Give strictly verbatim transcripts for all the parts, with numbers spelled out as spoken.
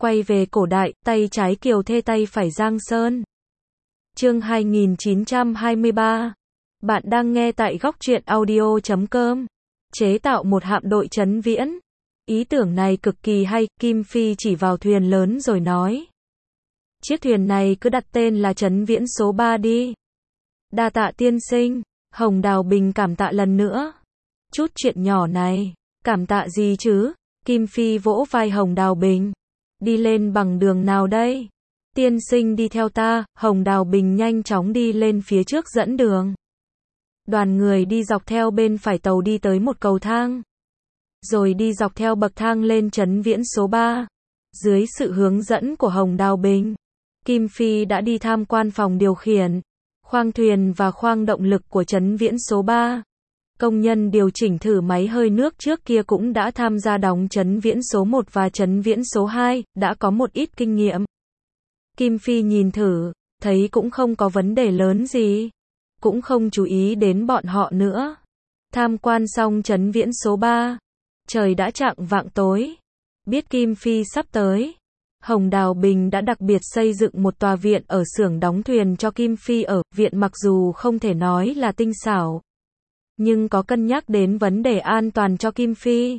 Quay về cổ đại, tay trái Kiều Thê tay phải Giang Sơn. Chương hai nghìn chín trăm hai mươi ba. Bạn đang nghe tại góc truyện audio chấm com. Chế tạo một hạm đội trấn viễn. Ý tưởng này cực kỳ hay, Kim Phi chỉ vào thuyền lớn rồi nói. Chiếc thuyền này cứ đặt tên là trấn viễn số ba đi. Đa tạ tiên sinh, Hồng Đào Bình cảm tạ lần nữa. Chút chuyện nhỏ này, cảm tạ gì chứ? Kim Phi vỗ vai Hồng Đào Bình. Đi lên bằng đường nào đây? Tiên sinh đi theo ta. Hồng Đào Bình nhanh chóng đi lên phía trước dẫn đường. Đoàn người đi dọc theo bên phải tàu đi tới một cầu thang. Rồi đi dọc theo bậc thang lên trấn viễn số ba. Dưới sự hướng dẫn của Hồng Đào Bình, Kim Phi đã đi tham quan phòng điều khiển, khoang thuyền và khoang động lực của trấn viễn số ba. Công nhân điều chỉnh thử máy hơi nước trước kia cũng đã tham gia đóng trấn viễn số một và trấn viễn số hai, đã có một ít kinh nghiệm. Kim Phi nhìn thử, thấy cũng không có vấn đề lớn gì, cũng không chú ý đến bọn họ nữa. Tham quan xong trấn viễn số ba, trời đã chạng vạng tối. Biết Kim Phi sắp tới, Hồng Đào Bình đã đặc biệt xây dựng một tòa viện ở xưởng đóng thuyền cho Kim Phi ở. Viện mặc dù không thể nói là tinh xảo, nhưng có cân nhắc đến vấn đề an toàn cho Kim Phi.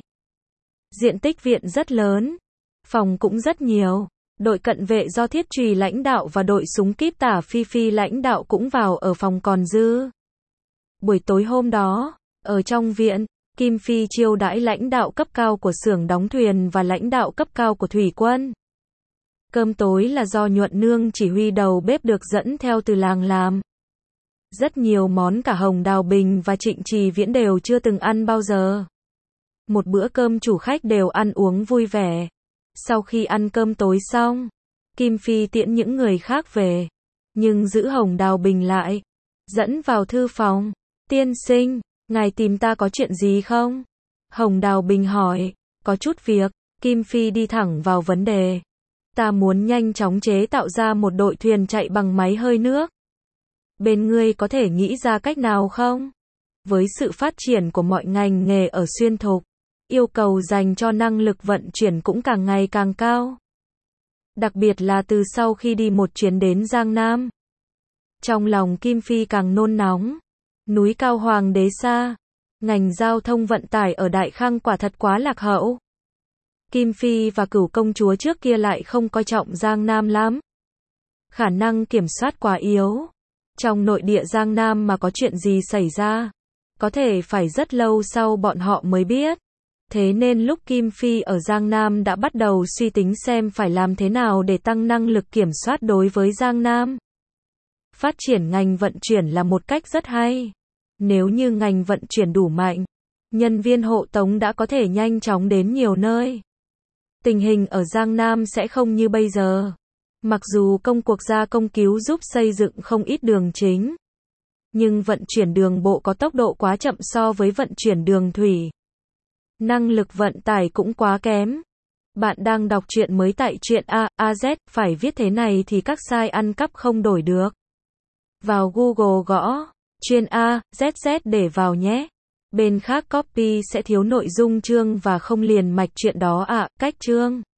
Diện tích viện rất lớn, phòng cũng rất nhiều. Đội cận vệ do Thiết Trùy lãnh đạo và đội súng kíp Tả Phi Phi lãnh đạo cũng vào ở phòng còn dư. Buổi tối hôm đó, ở trong viện, Kim Phi chiêu đãi lãnh đạo cấp cao của xưởng đóng thuyền và lãnh đạo cấp cao của thủy quân. Cơm tối là do Nhuận Nương chỉ huy đầu bếp được dẫn theo từ làng làm. Rất nhiều món cả Hồng Đào Bình và Trịnh Trì Viễn đều chưa từng ăn bao giờ. Một bữa cơm chủ khách đều ăn uống vui vẻ. Sau khi ăn cơm tối xong, Kim Phi tiễn những người khác về, nhưng giữ Hồng Đào Bình lại, dẫn vào thư phòng. Tiên sinh, ngài tìm ta có chuyện gì không? Hồng Đào Bình hỏi. Có chút việc. Kim Phi đi thẳng vào vấn đề. Ta muốn nhanh chóng chế tạo ra một đội thuyền chạy bằng máy hơi nước. Bên ngươi có thể nghĩ ra cách nào không? Với sự phát triển của mọi ngành nghề ở xuyên thục, yêu cầu dành cho năng lực vận chuyển cũng càng ngày càng cao. Đặc biệt là từ sau khi đi một chuyến đến Giang Nam. Trong lòng Kim Phi càng nôn nóng. Núi cao Hoàng đế xa, ngành giao thông vận tải ở Đại Khang quả thật quá lạc hậu. Kim Phi và Cửu công chúa trước kia lại không coi trọng Giang Nam lắm. Khả năng kiểm soát quá yếu. Trong nội địa Giang Nam mà có chuyện gì xảy ra, có thể phải rất lâu sau bọn họ mới biết. Thế nên lúc Kim Phi ở Giang Nam đã bắt đầu suy tính xem phải làm thế nào để tăng năng lực kiểm soát đối với Giang Nam. Phát triển ngành vận chuyển là một cách rất hay. Nếu như ngành vận chuyển đủ mạnh, nhân viên hộ tống đã có thể nhanh chóng đến nhiều nơi. Tình hình ở Giang Nam sẽ không như bây giờ. Mặc dù công cuộc gia công cứu giúp xây dựng không ít đường chính, nhưng vận chuyển đường bộ có tốc độ quá chậm so với vận chuyển đường thủy. Năng lực vận tải cũng quá kém. Bạn đang đọc truyện mới tại truyện A, A Z, phải viết thế này thì các sai ăn cắp không đổi được. Vào Google gõ chuyên A, Z Z để vào nhé. Bên khác copy sẽ thiếu nội dung chương và không liền mạch chuyện đó ạ. À, cách chương